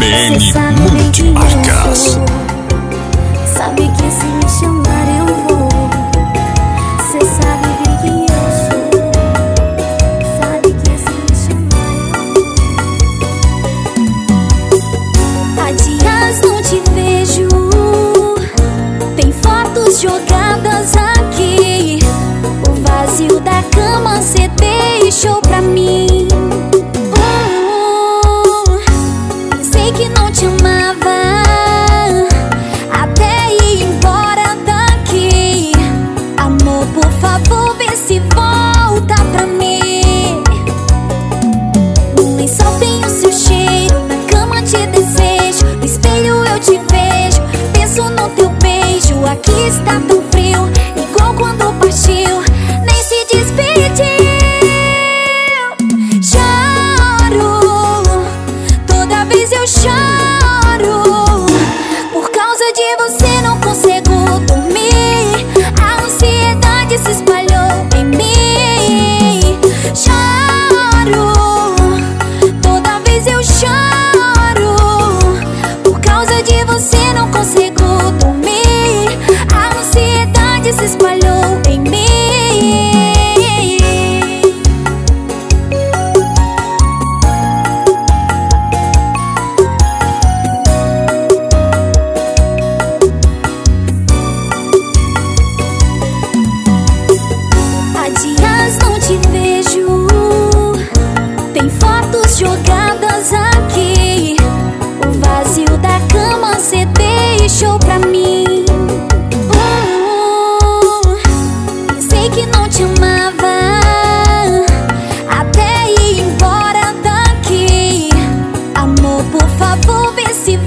MN Multimarcas. Sabe que se me chamar eu vou. Cê sabe quem eu sou. Sabe que se me chamar eu vou. Há dias não te vejo. Tem fotos jogadas aqui. O vazio da cama cê deixou pra mim. Sei que não te amava até ir embora daqui. Amor, por favor, vê se volta pra mim. No lençol tem o seu cheiro, na cama te desejo, no espelho eu te vejo, penso no teu beijo. Aqui está tão frio, igual quando partiu, nem se despediu. Eu choro, por causa de você não consigo dormir. A ansiedade se espalhou em mim. Choro, toda vez eu choro, por causa de você não consigo dormir. A ansiedade se espalhou em mim. Não te vejo. Tem fotos jogadas aqui. O vazio da cama cê deixou pra mim. Sei que não te amava até ir embora daqui. Amor, por favor, vê se